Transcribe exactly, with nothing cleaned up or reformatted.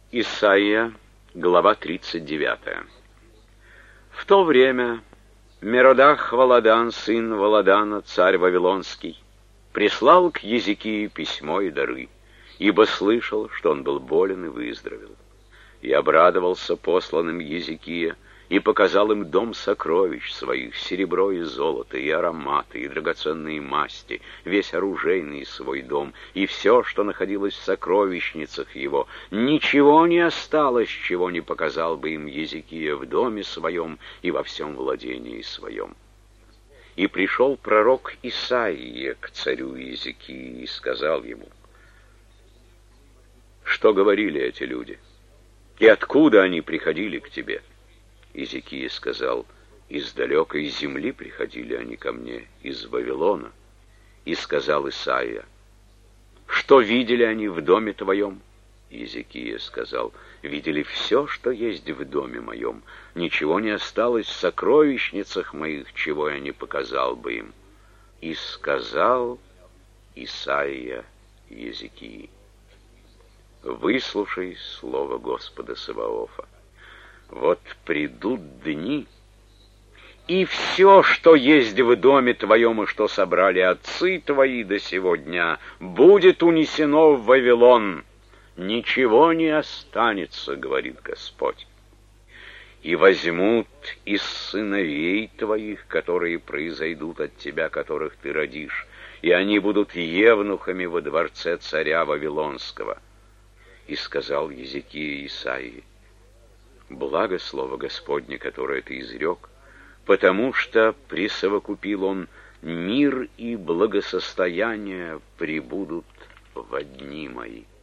Исайя, глава тридцать девятая. В то время Меродах Валадан, сын Валадана, царь Вавилонский, прислал к Езекии письмо и дары, ибо слышал, что он был болен и выздоровел. И обрадовался посланным Езекия, и показал им дом сокровищ своих, серебро и золото, и ароматы, и драгоценные масти, весь оружейный свой дом, и все, что находилось в сокровищницах его. Ничего не осталось, чего не показал бы им Езекия в доме своем и во всем владении своем. И пришел пророк Исаия к царю Езекии и сказал ему: «Что говорили эти люди? И откуда они приходили к тебе?» Езекия сказал: «Из далекой земли приходили они ко мне, из Вавилона». И сказал Исаия: «Что видели они в доме твоем?» Езекия сказал: «Видели все, что есть в доме моем. Ничего не осталось в сокровищницах моих, чего я не показал бы им». И сказал Исаия Езекии: «Выслушай слово Господа Саваофа. Вот придут дни, и все, что есть в доме твоем, и что собрали отцы твои до сего дня, будет унесено в Вавилон. Ничего не останется, говорит Господь. И возьмут из сыновей твоих, которые произойдут от тебя, которых ты родишь, и они будут евнухами во дворце царя Вавилонского». И сказал Езекия Исаии: «Благо слово Господне, которое ты изрек, потому что присовокупил он: мир и благосостояние прибудут во дни мои».